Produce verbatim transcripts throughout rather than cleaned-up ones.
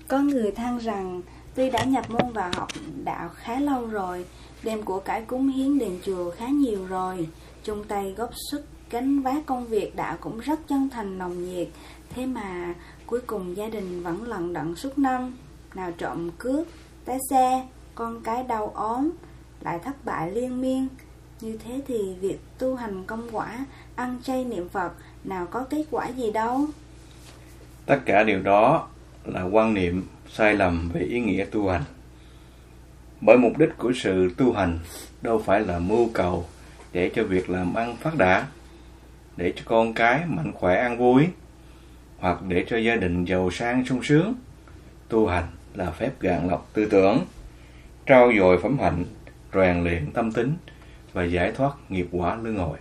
Có người than rằng tuy đã nhập môn và học đạo khá lâu rồi, đem của cải cúng hiến đền chùa khá nhiều rồi, chung tay góp sức gánh vác công việc đạo cũng rất chân thành nồng nhiệt, thế mà cuối cùng gia đình vẫn lận đận suốt năm, nào trộm cướp, té xe, con cái đau ốm, lại thất bại liên miên. Như thế thì việc tu hành công quả, ăn chay niệm Phật nào có kết quả gì đâu. Tất cả điều đó là quan niệm sai lầm về ý nghĩa tu hành. Bởi mục đích của sự tu hành đâu phải là mưu cầu để cho việc làm ăn phát đạt, để cho con cái mạnh khỏe an vui, hoặc để cho gia đình giàu sang sung sướng. Tu hành là phép gạn lọc tư tưởng, trau dồi phẩm hạnh, rèn luyện tâm tính và giải thoát nghiệp quả luân hồi.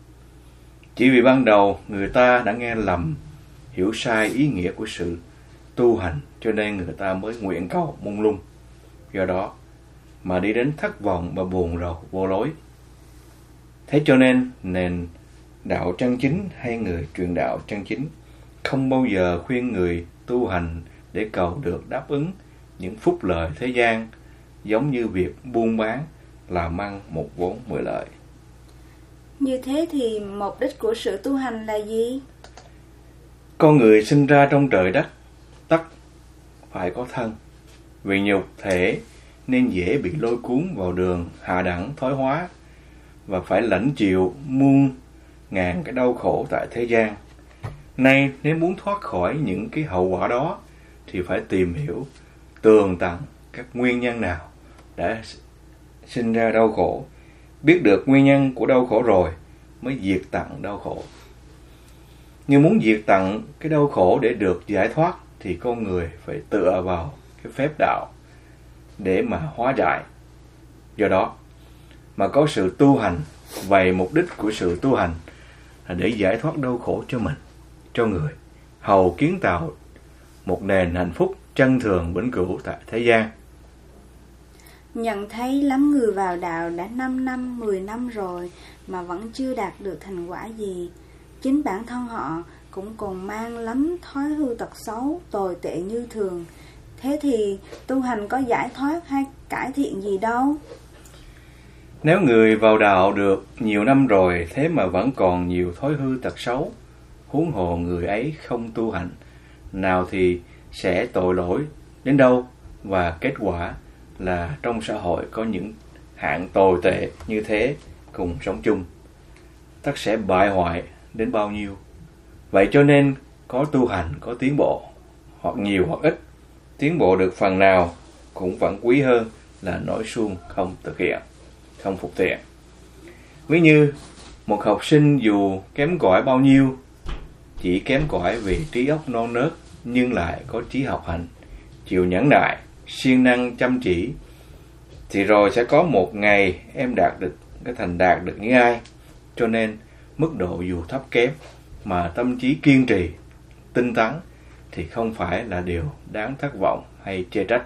Chỉ vì ban đầu người ta đã nghe lầm, hiểu sai ý nghĩa của sự tu hành, cho nên người ta mới nguyện cầu mông lung. Do đó mà đi đến thất vọng và buồn rầu vô lối. Thế cho nên nền đạo chân chính hay người truyền đạo chân chính không bao giờ khuyên người tu hành để cầu được đáp ứng những phúc lợi thế gian, giống như việc buôn bán, làm ăn một vốn mười lợi. Như thế thì mục đích của sự tu hành là gì? Con người sinh ra trong trời đất, tất phải có thân. Vì nhục thể nên dễ bị lôi cuốn vào đường hạ đẳng thoái hóa, và phải lãnh chịu muôn ngàn cái đau khổ tại thế gian. Nay nếu muốn thoát khỏi những cái hậu quả đó thì phải tìm hiểu tường tận các nguyên nhân nào đã sinh ra đau khổ. Biết được nguyên nhân của đau khổ rồi mới diệt tận đau khổ. Nhưng muốn diệt tận cái đau khổ để được giải thoát thì con người phải tựa vào cái phép đạo để mà hóa giải. Do đó mà có sự tu hành. Vậy mục đích của sự tu hành là để giải thoát đau khổ cho mình, cho người, hầu kiến tạo một nền hạnh phúc chân thường vĩnh cửu tại thế gian. Nhận thấy lắm người vào đạo đã năm năm, mười năm rồi mà vẫn chưa đạt được thành quả gì. Chính bản thân họ cũng còn mang lắm thói hư tật xấu, tồi tệ như thường. Thế thì tu hành có giải thoát hay cải thiện gì đâu? Nếu người vào đạo được nhiều năm rồi, thế mà vẫn còn nhiều thói hư tật xấu, huống hồ người ấy không tu hành, nào thì sẽ tội lỗi đến đâu, và kết quả là trong xã hội có những hạng tồi tệ như thế cùng sống chung, tất sẽ bại hoại đến bao nhiêu. Vậy cho nên có tu hành, có tiến bộ, hoặc nhiều hoặc ít, tiến bộ được phần nào cũng vẫn quý hơn là nói suông không thực hiện, không phục thiện. Ví như một học sinh dù kém cỏi bao nhiêu, chỉ kém cỏi vì trí óc non nớt, nhưng lại có trí học hành, chịu nhẫn nại, siêng năng chăm chỉ, thì rồi sẽ có một ngày em đạt được cái thành đạt được như ai. Cho nên mức độ dù thấp kém mà tâm trí kiên trì, tinh tấn thì không phải là điều đáng thất vọng hay chê trách.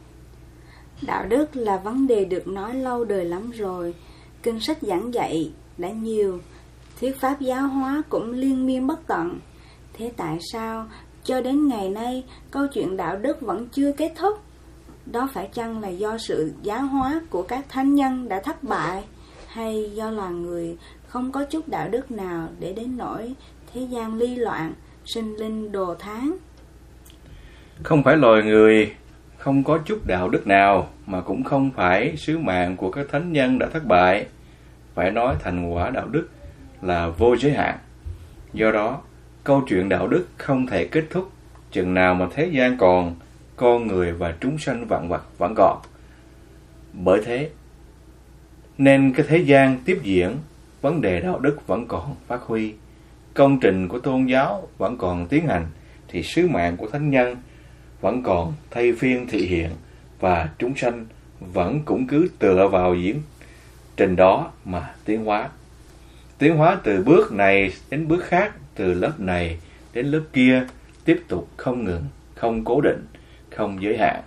Đạo đức là vấn đề được nói lâu đời lắm rồi. Kinh sách giảng dạy đã nhiều, thuyết pháp giáo hóa cũng liên miên bất tận. Thế tại sao cho đến ngày nay câu chuyện đạo đức vẫn chưa kết thúc? Đó phải chăng là do sự giáo hóa của các thánh nhân đã thất bại, hay do là người không có chút đạo đức nào để đến nỗi thế gian ly loạn, sinh linh đồ thán? Không phải loài người không có chút đạo đức nào, mà cũng không phải sứ mạng của các thánh nhân đã thất bại. Phải nói thành quả đạo đức là vô giới hạn. Do đó, câu chuyện đạo đức không thể kết thúc chừng nào mà thế gian còn, con người và chúng sanh vạn vật vẫn còn. Bởi thế, nên cái thế gian tiếp diễn, vấn đề đạo đức vẫn còn phát huy, công trình của tôn giáo vẫn còn tiến hành, thì sứ mạng của thánh nhân vẫn còn thay phiên thị hiện, và chúng sanh vẫn cũng cứ tựa vào diễn trình đó mà tiến hóa. Tiến hóa từ bước này đến bước khác, từ lớp này đến lớp kia, tiếp tục không ngừng, không cố định, không giới hạn.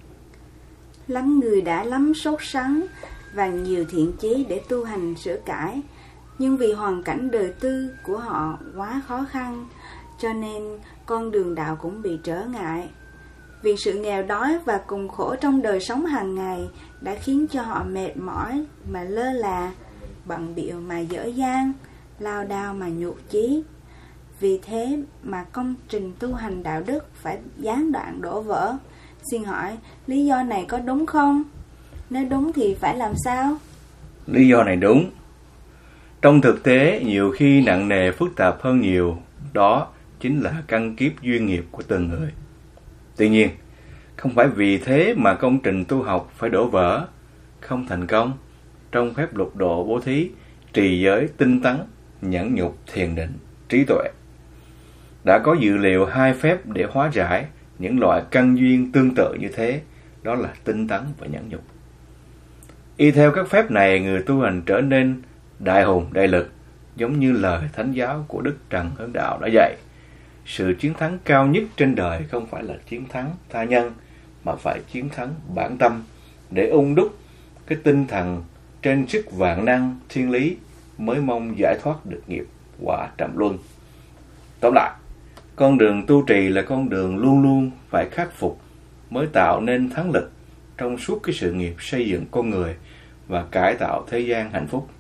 Lắm người đã lắm sốt sắng và nhiều thiện chí để tu hành sửa cải, nhưng vì hoàn cảnh đời tư của họ quá khó khăn, cho nên con đường đạo cũng bị trở ngại. Vì sự nghèo đói và cùng khổ trong đời sống hàng ngày đã khiến cho họ mệt mỏi mà lơ là, bận bịu mà dở dang, lao đao mà nhụt chí. Vì thế mà công trình tu hành đạo đức phải gián đoạn đổ vỡ. Xin hỏi, lý do này có đúng không? Nếu đúng thì phải làm sao? Lý do này đúng. Trong thực tế, nhiều khi nặng nề phức tạp hơn nhiều, đó chính là căn kiếp duyên nghiệp của từng người. Tuy nhiên, không phải vì thế mà công trình tu học phải đổ vỡ, không thành công trong phép lục độ bố thí, trì giới, tinh tấn, nhẫn nhục, thiền định, trí tuệ. Đã có dự liệu hai phép để hóa giải những loại căn duyên tương tự như thế, đó là tinh tấn và nhẫn nhục. Y theo các phép này, người tu hành trở nên đại hùng, đại lực, giống như lời thánh giáo của Đức Trần Hưng Đạo đã dạy. Sự chiến thắng cao nhất trên đời không phải là chiến thắng tha nhân, mà phải chiến thắng bản tâm, để ung đúc cái tinh thần trên sức vạn năng thiên lý, mới mong giải thoát được nghiệp quả trầm luân. Tóm lại, con đường tu trì là con đường luôn luôn phải khắc phục, mới tạo nên thắng lực trong suốt cái sự nghiệp xây dựng con người và cải tạo thế gian hạnh phúc.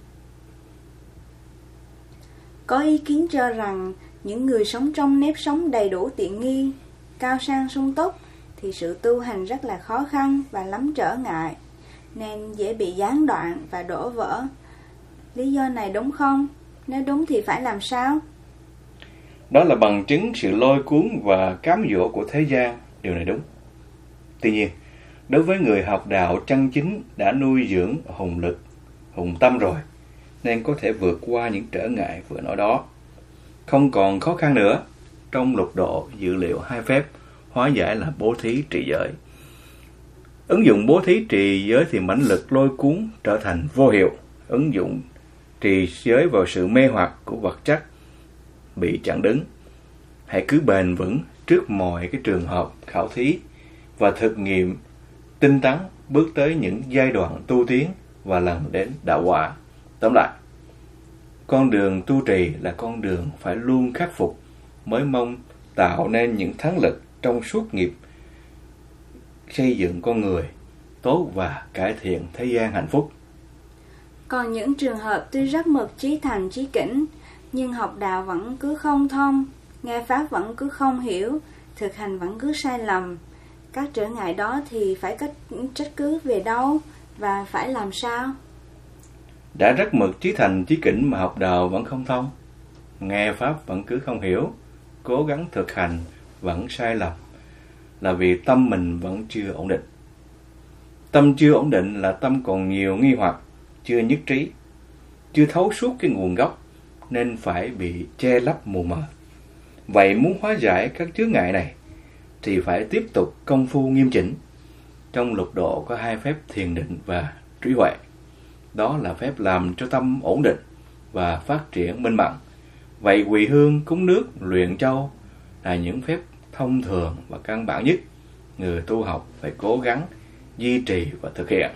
Có ý kiến cho rằng những người sống trong nếp sống đầy đủ tiện nghi, cao sang sung túc thì sự tu hành rất là khó khăn và lắm trở ngại, nên dễ bị gián đoạn và đổ vỡ. Lý do này đúng không? Nếu đúng thì phải làm sao? Đó là bằng chứng sự lôi cuốn và cám dỗ của thế gian, điều này đúng. Tuy nhiên, đối với người học đạo chân chính đã nuôi dưỡng hùng lực, hùng tâm rồi, nên có thể vượt qua những trở ngại vừa nói đó. Không còn khó khăn nữa, trong lục độ dự liệu hai phép hóa giải là bố thí trì giới. Ứng dụng bố thí trì giới thì mãnh lực lôi cuốn trở thành vô hiệu. Ứng dụng trì giới vào sự mê hoặc của vật chất bị chặn đứng. Hãy cứ bền vững trước mọi cái trường hợp khảo thí và thực nghiệm tinh tấn, bước tới những giai đoạn tu tiến và lần đến đạo quả. Tóm lại, con đường tu trì là con đường phải luôn khắc phục, mới mong tạo nên những thắng lực trong suốt nghiệp xây dựng con người tốt và cải thiện thế gian hạnh phúc. Còn những trường hợp tuy rất mực trí thành trí kỉnh, nhưng học đạo vẫn cứ không thông, nghe pháp vẫn cứ không hiểu, thực hành vẫn cứ sai lầm. Các trở ngại đó thì phải cách trách cứ về đâu và phải làm sao? Đã rất mực trí thành trí kỉnh mà học đạo vẫn không thông, nghe pháp vẫn cứ không hiểu, cố gắng thực hành vẫn sai lầm, là vì tâm mình vẫn chưa ổn định. Tâm chưa ổn định là tâm còn nhiều nghi hoặc, chưa nhất trí, chưa thấu suốt cái nguồn gốc, nên phải bị che lấp mù mờ. Vậy muốn hóa giải các chướng ngại này thì phải tiếp tục công phu nghiêm chỉnh. Trong lục độ có hai phép thiền định và trí huệ. Đó là phép làm cho tâm ổn định và phát triển minh mẫn. Vậy quỳ hương, cúng nước, luyện châu là những phép thông thường và căn bản nhất người tu học phải cố gắng duy trì và thực hiện.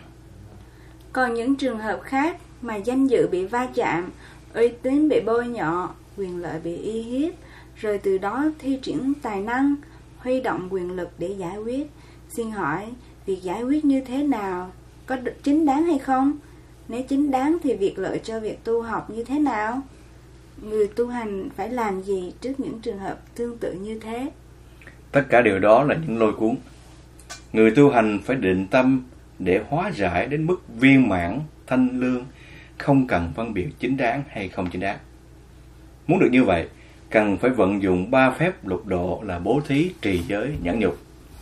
Còn những trường hợp khác mà danh dự bị va chạm, uy tín bị bôi nhọ, quyền lợi bị uy hiếp, rồi từ đó thi triển tài năng, huy động quyền lực để giải quyết. Xin hỏi, việc giải quyết như thế nào? Có chính đáng hay không? Nếu chính đáng thì việc lợi cho việc tu học như thế nào? Người tu hành phải làm gì trước những trường hợp tương tự như thế? Tất cả điều đó là những lôi cuốn. Người tu hành phải định tâm để hóa giải đến mức viên mãn, thanh lương, không cần phân biệt chính đáng hay không chính đáng. Muốn được như vậy, cần phải vận dụng ba phép lục độ là bố thí, trì giới, nhẫn nhục.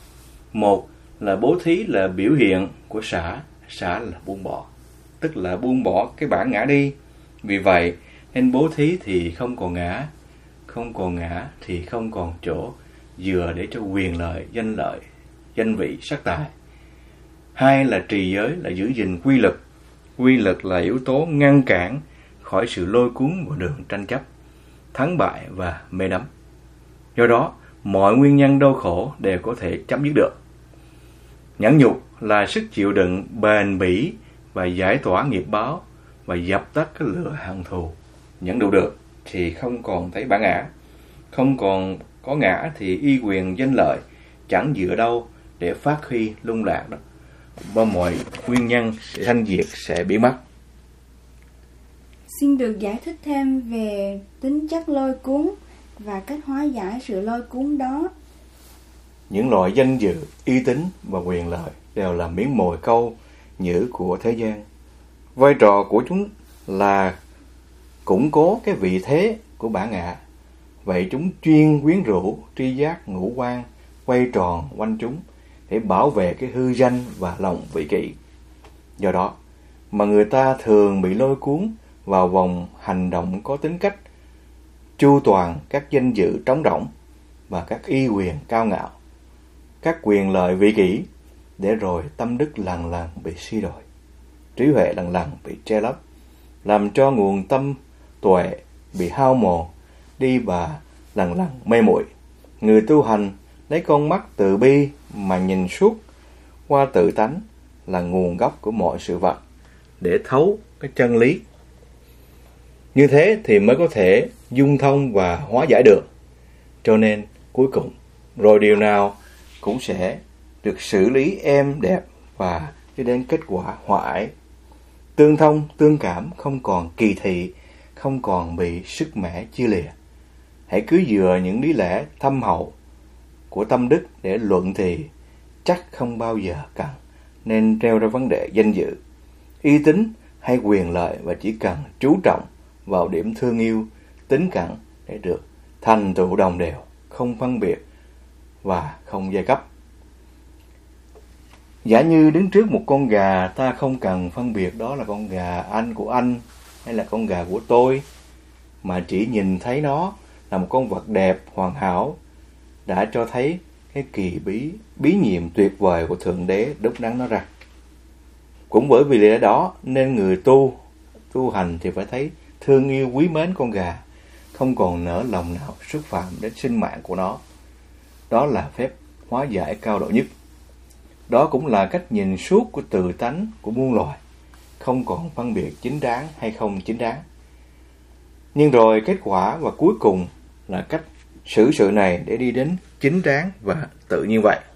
Một là bố thí là biểu hiện của xả, xả là buông bỏ, tức là buông bỏ cái bản ngã đi. Vì vậy nên bố thí thì không còn ngã, không còn ngã thì không còn chỗ dừa để cho quyền lợi, danh lợi, danh vị, sắc tài. Hai là trì giới là giữ gìn quy lực. Quy lực là yếu tố ngăn cản khỏi sự lôi cuốn vào đường tranh chấp, thắng bại và mê đắm. Do đó, mọi nguyên nhân đau khổ đều có thể chấm dứt được. Nhẫn nhục là sức chịu đựng bền bỉ và giải tỏa nghiệp báo và dập tắt cái lửa hận thù. Nhẫn đủ được thì không còn thấy bản ngã, không còn có ngã thì y quyền danh lợi, chẳng dựa đâu để phát huy lung lạc đó, và mọi nguyên nhân sanh diệt sẽ biến mất. Xin được giải thích thêm về tính chất lôi cuốn và cách hóa giải sự lôi cuốn đó. Những loại danh dự, uy tín và quyền lợi đều là miếng mồi câu nhử của thế gian. Vai trò của chúng là củng cố cái vị thế của bản ngã. Vậy chúng chuyên quyến rũ tri giác ngũ quan quay tròn quanh chúng để bảo vệ cái hư danh và lòng vị kỷ. Do đó mà người ta thường bị lôi cuốn vào vòng hành động có tính cách chu toàn các danh dự trống rỗng và các y quyền cao ngạo, các quyền lợi vị kỷ, để rồi tâm đức lần lần bị suy đồi, trí huệ lần lần bị che lấp, làm cho nguồn tâm tuệ bị hao mòn đi và lần lần mê muội. Người tu hành lấy con mắt từ bi mà nhìn suốt qua tự tánh là nguồn gốc của mọi sự vật để thấu cái chân lý. Như thế thì mới có thể dung thông và hóa giải được. Cho nên cuối cùng rồi điều nào cũng sẽ được xử lý êm đẹp và đi đến kết quả hòa ái. Tương thông, tương cảm, không còn kỳ thị, không còn bị sức mẻ chia lìa. Hãy cứ dựa những lý lẽ thâm hậu của tâm đức để luận thì chắc không bao giờ cần nên treo ra vấn đề danh dự, uy tín hay quyền lợi, và chỉ cần chú trọng vào điểm thương yêu, tín cẩn để được thành tựu đồng đều, không phân biệt và không giai cấp. Giả như đứng trước một con gà, ta không cần phân biệt đó là con gà anh của anh hay là con gà của tôi, mà chỉ nhìn thấy nó là một con vật đẹp, hoàn hảo, đã cho thấy cái kỳ bí, bí nhiệm tuyệt vời của Thượng Đế đúc nắn nó ra. Cũng bởi vì lẽ đó nên người tu, tu hành thì phải thấy thương yêu quý mến con gà, không còn nỡ lòng nào xúc phạm đến sinh mạng của nó. Đó là phép hóa giải cao độ nhất. Đó cũng là cách nhìn suốt của tự tánh của muôn loài, không còn phân biệt chính đáng hay không chính đáng. Nhưng rồi kết quả và cuối cùng là cách xử sự này để đi đến chính đáng và tự nhiên vậy.